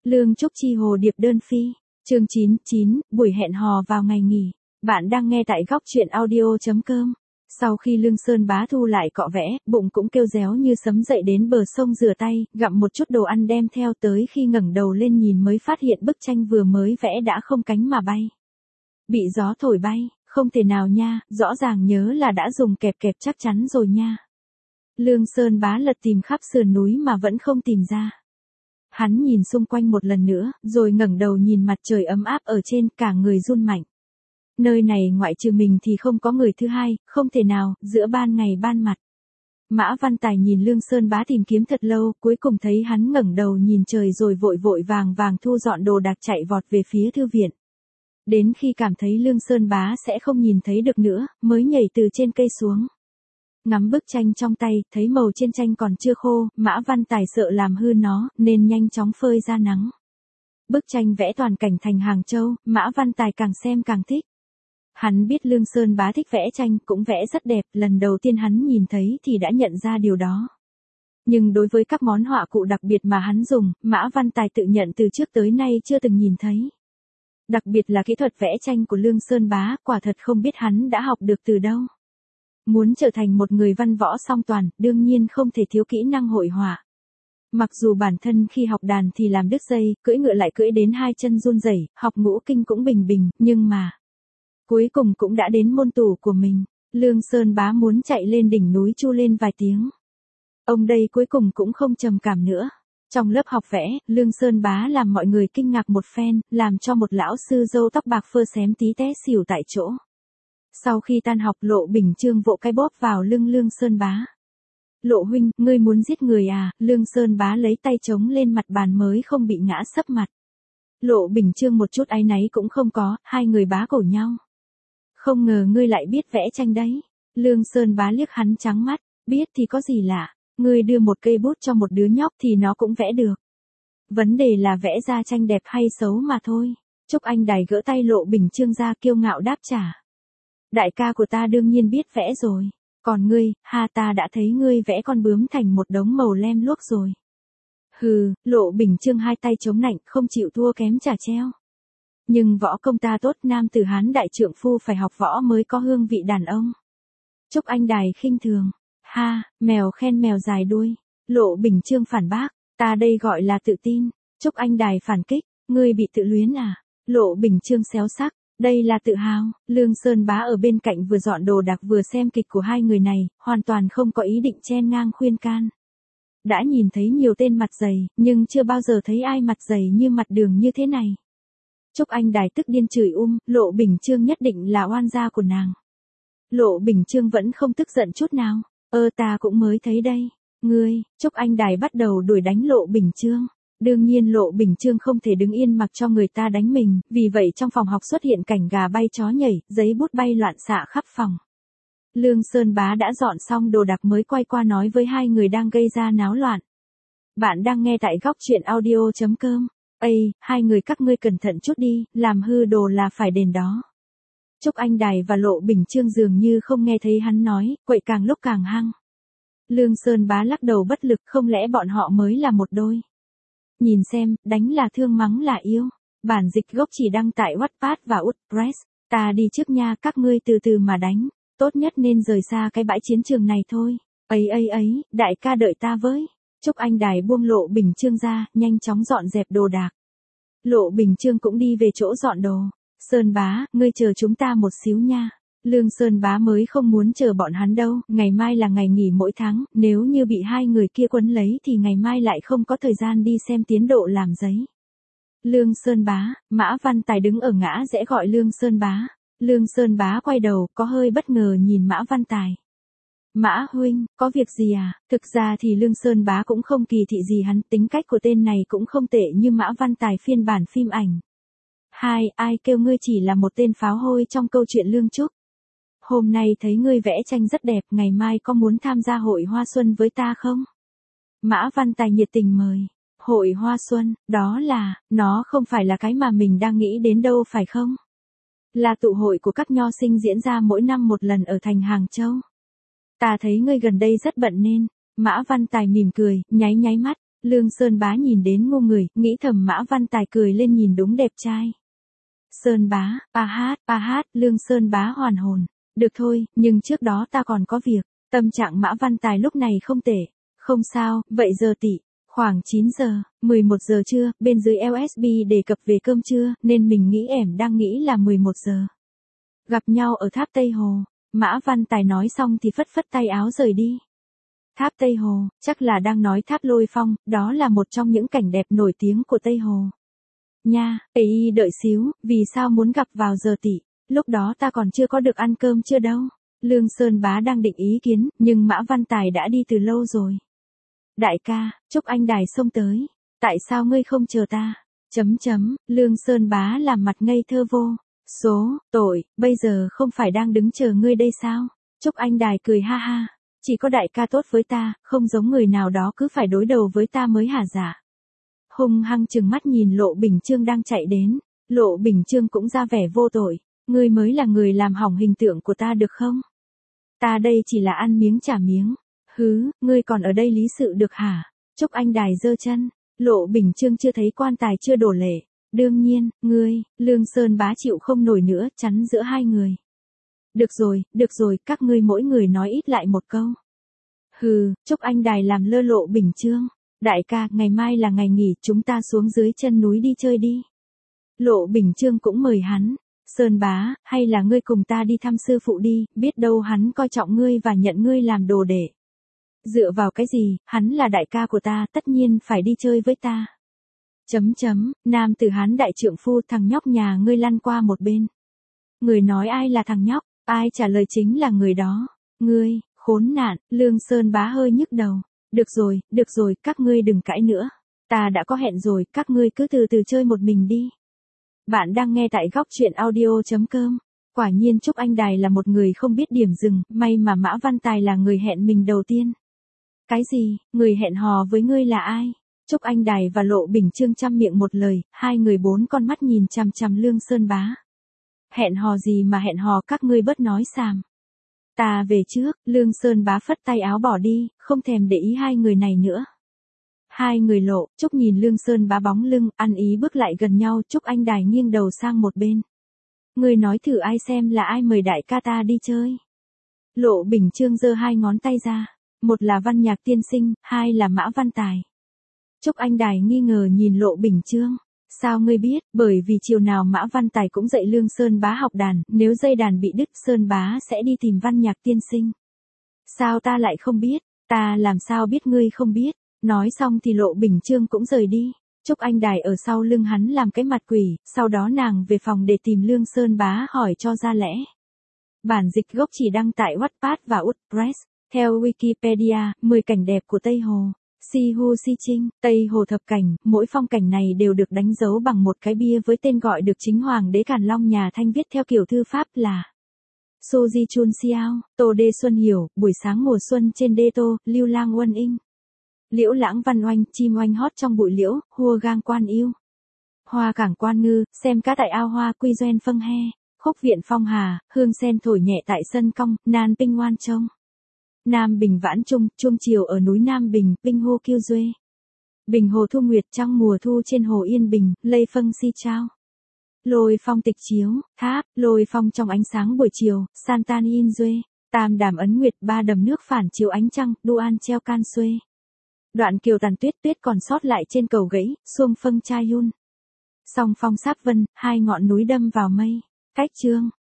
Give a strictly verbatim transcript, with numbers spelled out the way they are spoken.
Lương Trúc Chi hồ điệp đơn phi. Chương chín chín, buổi hẹn hò vào ngày nghỉ. Bạn đang nghe tại góc truyện audio chấm com. Sau khi Lương Sơn Bá thu lại cọ vẽ, bụng cũng kêu réo như sấm dậy đến bờ sông rửa tay, gặm một chút đồ ăn đem theo tới khi ngẩng đầu lên nhìn mới phát hiện bức tranh vừa mới vẽ đã không cánh mà bay. Bị gió thổi bay, không thể nào nha, rõ ràng nhớ là đã dùng kẹp kẹp chắc chắn rồi nha. Lương Sơn Bá lật tìm khắp sườn núi mà vẫn không tìm ra. Hắn nhìn xung quanh một lần nữa, rồi ngẩng đầu nhìn mặt trời ấm áp ở trên, cả người run mạnh. Nơi này ngoại trừ mình thì không có người thứ hai, không thể nào, giữa ban ngày ban mặt. Mã Văn Tài nhìn Lương Sơn Bá tìm kiếm thật lâu, cuối cùng thấy hắn ngẩng đầu nhìn trời rồi vội vội vàng vàng thu dọn đồ đạc chạy vọt về phía thư viện. Đến khi cảm thấy Lương Sơn Bá sẽ không nhìn thấy được nữa, mới nhảy từ trên cây xuống. Ngắm bức tranh trong tay, thấy màu trên tranh còn chưa khô, Mã Văn Tài sợ làm hư nó, nên nhanh chóng phơi ra nắng. Bức tranh vẽ toàn cảnh thành Hàng Châu, Mã Văn Tài càng xem càng thích. Hắn biết Lương Sơn Bá thích vẽ tranh, cũng vẽ rất đẹp, lần đầu tiên hắn nhìn thấy thì đã nhận ra điều đó. Nhưng đối với các món họa cụ đặc biệt mà hắn dùng, Mã Văn Tài tự nhận từ trước tới nay chưa từng nhìn thấy. Đặc biệt là kỹ thuật vẽ tranh của Lương Sơn Bá, quả thật không biết hắn đã học được từ đâu. Muốn trở thành một người văn võ song toàn, đương nhiên không thể thiếu kỹ năng hội họa. Mặc dù bản thân khi học đàn thì làm đứt dây, cưỡi ngựa lại cưỡi đến hai chân run rẩy, học ngũ kinh cũng bình bình, nhưng mà cuối cùng cũng đã đến môn tủ của mình. Lương Sơn Bá muốn chạy lên đỉnh núi chu lên vài tiếng. Ông đây cuối cùng cũng không trầm cảm nữa. Trong lớp học vẽ, Lương Sơn Bá làm mọi người kinh ngạc một phen, làm cho một lão sư râu tóc bạc phơ xém tí té xỉu tại chỗ. Sau khi tan học, Lộ Bình Chương vỗ cái bóp vào lưng Lương Sơn Bá. Lộ huynh, ngươi muốn giết người à? Lương Sơn Bá lấy tay chống lên mặt bàn mới không bị ngã sấp mặt. Lộ Bình Chương một chút áy náy cũng không có, hai người bá cổ nhau. Không ngờ ngươi lại biết vẽ tranh đấy. Lương Sơn Bá liếc hắn trắng mắt, biết thì có gì lạ, ngươi đưa một cây bút cho một đứa nhóc thì nó cũng vẽ được. Vấn đề là vẽ ra tranh đẹp hay xấu mà thôi. Trúc Anh Đài gỡ tay Lộ Bình Chương ra kiêu ngạo đáp trả. Đại ca của ta đương nhiên biết vẽ rồi. Còn ngươi, ha ta đã thấy ngươi vẽ con bướm thành một đống màu lem luốc rồi. Hừ, Lộ Bình Chương hai tay chống nạnh, không chịu thua kém trả treo. Nhưng võ công ta tốt, nam tử Hán đại trượng phu phải học võ mới có hương vị đàn ông. Trúc Anh Đài khinh thường. Ha, mèo khen mèo dài đuôi. Lộ Bình Chương phản bác, ta đây gọi là tự tin. Trúc Anh Đài phản kích, ngươi bị tự luyến à? Lộ Bình Chương xéo sắc, đây là tự hào. Lương Sơn Bá ở bên cạnh vừa dọn đồ đạc vừa xem kịch của hai người này, hoàn toàn không có ý định chen ngang khuyên can. Đã nhìn thấy nhiều tên mặt dày, nhưng chưa bao giờ thấy ai mặt dày như mặt Đường như thế này. Trúc Anh Đài tức điên chửi um, Lộ Bình Chương nhất định là oan gia của nàng. Lộ Bình Chương vẫn không tức giận chút nào. Ơ ta cũng mới thấy đây. Ngươi, Trúc Anh Đài bắt đầu đuổi đánh Lộ Bình Chương. Đương nhiên Lộ Bình Chương không thể đứng yên mặc cho người ta đánh mình, vì vậy trong phòng học xuất hiện cảnh gà bay chó nhảy, giấy bút bay loạn xạ khắp phòng. Lương Sơn Bá đã dọn xong đồ đạc mới quay qua nói với hai người đang gây ra náo loạn. Bạn đang nghe tại góc truyện audio chấm com. Ây, hai người các ngươi cẩn thận chút đi, làm hư đồ là phải đền đó. Trúc Anh Đài và Lộ Bình Chương dường như không nghe thấy hắn nói, quậy càng lúc càng hăng. Lương Sơn Bá lắc đầu bất lực, không lẽ bọn họ mới là một đôi. Nhìn xem, đánh là thương mắng là yêu. Bản dịch gốc chỉ đăng tại Wattpad và WordPress. Ta đi trước nha, các ngươi từ từ mà đánh. Tốt nhất nên rời xa cái bãi chiến trường này thôi. Ấy ấy ấy, đại ca đợi ta với. Trúc Anh Đài buông Lộ Bình Chương ra, nhanh chóng dọn dẹp đồ đạc. Lộ Bình Chương cũng đi về chỗ dọn đồ. Sơn Bá, ngươi chờ chúng ta một xíu nha. Lương Sơn Bá mới không muốn chờ bọn hắn đâu, ngày mai là ngày nghỉ mỗi tháng, nếu như bị hai người kia quấn lấy thì ngày mai lại không có thời gian đi xem tiến độ làm giấy. Lương Sơn Bá, Mã Văn Tài đứng ở ngã rẽ gọi Lương Sơn Bá. Lương Sơn Bá quay đầu, có hơi bất ngờ nhìn Mã Văn Tài. Mã huynh, có việc gì à? Thực ra thì Lương Sơn Bá cũng không kỳ thị gì hắn, tính cách của tên này cũng không tệ như Mã Văn Tài phiên bản phim ảnh. Hai, ai kêu ngươi chỉ là một tên pháo hôi trong câu chuyện Lương Trúc. Hôm nay thấy ngươi vẽ tranh rất đẹp, ngày mai có muốn tham gia hội hoa xuân với ta không? Mã Văn Tài nhiệt tình mời. Hội hoa xuân, đó là, nó không phải là cái mà mình đang nghĩ đến đâu phải không? Là tụ hội của các nho sinh diễn ra mỗi năm một lần ở thành Hàng Châu. Ta thấy ngươi gần đây rất bận nên. Mã Văn Tài mỉm cười, nháy nháy mắt. Lương Sơn Bá nhìn đến ngu người, nghĩ thầm Mã Văn Tài cười lên nhìn đúng đẹp trai. Sơn Bá, pa hát, pa hát, Lương Sơn Bá hoàn hồn. Được thôi, nhưng trước đó ta còn có việc. Tâm trạng Mã Văn Tài lúc này không tệ. Không sao, vậy giờ tỷ. Khoảng chín giờ, mười một giờ trưa, bên dưới lờ ét bê đề cập về cơm trưa, nên mình nghĩ ẻm đang nghĩ là mười một giờ. Gặp nhau ở tháp Tây Hồ. Mã Văn Tài nói xong thì phất phất tay áo rời đi. Tháp Tây Hồ, chắc là đang nói tháp Lôi Phong, đó là một trong những cảnh đẹp nổi tiếng của Tây Hồ. Nha, ây đợi xíu, vì sao muốn gặp vào giờ tỷ? Lúc đó ta còn chưa có được ăn cơm chưa đâu. Lương Sơn Bá đang định ý kiến, nhưng Mã Văn Tài đã đi từ lâu rồi. Đại ca, chúc anh đài xông tới. Tại sao ngươi không chờ ta? Chấm chấm, Lương Sơn Bá làm mặt ngây thơ vô. Số, tội, bây giờ không phải đang đứng chờ ngươi đây sao? Chúc anh đài cười ha ha. Chỉ có đại ca tốt với ta, không giống người nào đó cứ phải đối đầu với ta mới hả dạ. Hung hăng chừng mắt nhìn Lộ Bình Chương đang chạy đến. Lộ Bình Chương cũng ra vẻ vô tội. Ngươi mới là người làm hỏng hình tượng của ta được không? Ta đây chỉ là ăn miếng trả miếng. Hứ, ngươi còn ở đây lý sự được hả? Chúc anh đài giơ chân. Lộ Bình Chương chưa thấy quan tài chưa đổ lệ. Đương nhiên, ngươi, Lương Sơn Bá chịu không nổi nữa, chắn giữa hai người. Được rồi, được rồi, các ngươi mỗi người nói ít lại một câu. Hừ, chúc anh đài làm lơ Lộ Bình Chương. Đại ca, ngày mai là ngày nghỉ, chúng ta xuống dưới chân núi đi chơi đi. Lộ Bình Chương cũng mời hắn. Sơn Bá, hay là ngươi cùng ta đi thăm sư phụ đi, biết đâu hắn coi trọng ngươi và nhận ngươi làm đồ đệ. Dựa vào cái gì, hắn là đại ca của ta, tất nhiên phải đi chơi với ta. Chấm chấm, nam tử Hán đại trượng phu, thằng nhóc nhà ngươi lăn qua một bên. Người nói ai là thằng nhóc, ai trả lời chính là người đó. Ngươi, khốn nạn, Lương Sơn Bá hơi nhức đầu. Được rồi, được rồi, các ngươi đừng cãi nữa. Ta đã có hẹn rồi, các ngươi cứ từ từ chơi một mình đi. Bạn đang nghe tại góc truyện audio chấm com. Quả nhiên Trúc Anh Đài là một người không biết điểm dừng, may mà Mã Văn Tài là người hẹn mình đầu tiên. Cái gì, người hẹn hò với ngươi là ai? Trúc Anh Đài và Lộ Bình Chương chăm miệng một lời, hai người bốn con mắt nhìn chằm chằm Lương Sơn Bá. Hẹn hò gì mà hẹn hò, các ngươi bớt nói xàm. Ta về trước, Lương Sơn Bá phất tay áo bỏ đi, không thèm để ý hai người này nữa. Hai người Lộ, Trúc nhìn Lương Sơn Bá bóng lưng, ăn ý bước lại gần nhau, Trúc Anh Đài nghiêng đầu sang một bên. Ngươi nói thử ai xem là ai mời đại ca ta đi chơi. Lộ Bình Chương giơ hai ngón tay ra, một là Văn Nhạc tiên sinh, hai là Mã Văn Tài. Trúc Anh Đài nghi ngờ nhìn Lộ Bình Chương. Sao ngươi biết? Bởi vì chiều nào Mã Văn Tài cũng dạy Lương Sơn Bá học đàn, nếu dây đàn bị đứt Sơn Bá sẽ đi tìm Văn Nhạc tiên sinh. Sao ta lại không biết? Ta làm sao biết ngươi không biết? Nói xong thì Lộ Bình Chương cũng rời đi. Trúc Anh Đài ở sau lưng hắn làm cái mặt quỷ, sau đó nàng về phòng để tìm Lương Sơn Bá hỏi cho ra lẽ. Bản dịch gốc chỉ đăng tại Wattpad và WordPress. Theo Wikipedia, mười cảnh đẹp của Tây Hồ. Si Hu Si Trinh, Tây Hồ thập cảnh, mỗi phong cảnh này đều được đánh dấu bằng một cái bia với tên gọi được chính Hoàng đế Càn Long nhà Thanh viết theo kiểu thư pháp là Soji Chun Xiao, Tô Đê Xuân Hiểu, buổi sáng mùa xuân trên đê Tô, Lưu Lang Uân Inh. Liễu lãng văn oanh, chim oanh hót trong bụi liễu, hua gang quan yêu. Hoa cảng quan ngư, xem cá tại ao hoa quy doen phân he, khúc viện phong hà, hương sen thổi nhẹ tại sân cong, nan tinh ngoan trông. Nam Bình vãn trung, chuông chiều ở núi Nam Bình, Bình Hồ Kiêu Duê. Bình Hồ thu nguyệt trăng mùa thu trên hồ Yên Bình, lây phân si trao. Lôi phong tịch chiếu, tháp, lôi phong trong ánh sáng buổi chiều, Santan In Duê. Tam đàm ấn nguyệt, ba đầm nước phản chiếu ánh trăng, Duan treo can xuê. Đoạn kiều tàn tuyết tuyết còn sót lại trên cầu gãy, xuông phân chai yun. Song phong sáp vân, hai ngọn núi đâm vào mây. Cách chương,